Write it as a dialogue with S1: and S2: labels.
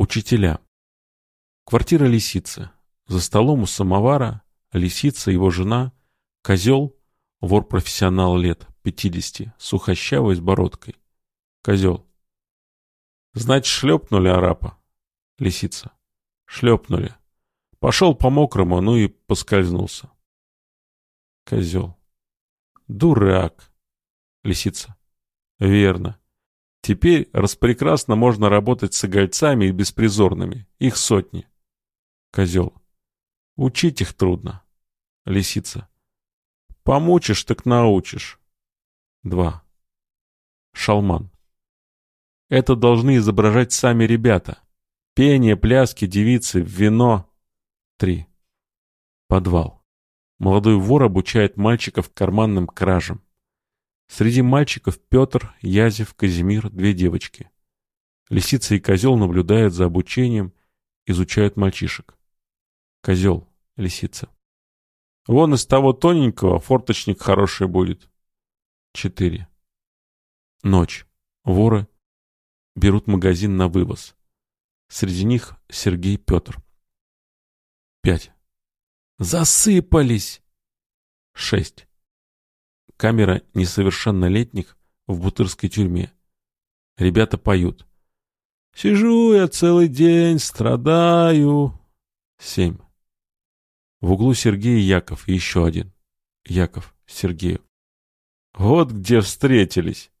S1: Учителя. Квартира Лисицы. За столом у самовара Лисица, его жена, Козел, вор-профессионал лет 50, сухощавый с бородкой. Козел. Значит, шлепнули арапа. Лисица. Шлепнули. Пошел по мокрому, ну и поскользнулся. Козел. Дурак. Лисица. Верно. Теперь распрекрасно можно работать с игольцами и беспризорными. Их сотни. Козел. Учить их трудно. Лисица. Помучишь, так научишь. 2. Шалман. Это должны изображать сами ребята. Пение, пляски, девицы, вино. 3. Подвал. Молодой вор обучает мальчиков карманным кражам. Среди мальчиков Петр, Язев, Казимир, 2 девочки. Лисица и Козел наблюдают за обучением, изучают мальчишек. Козел, Лисица. Вон из того тоненького форточник хороший будет. 4. Ночь. Воры берут магазин на вывоз. Среди них Сергей, Петр. 5. Засыпались! 6. Камера несовершеннолетних в бутырской тюрьме. Ребята поют. Сижу я целый день, страдаю. 7. В углу Сергей и Яков, и еще один. Яков, Сергею. Вот где встретились.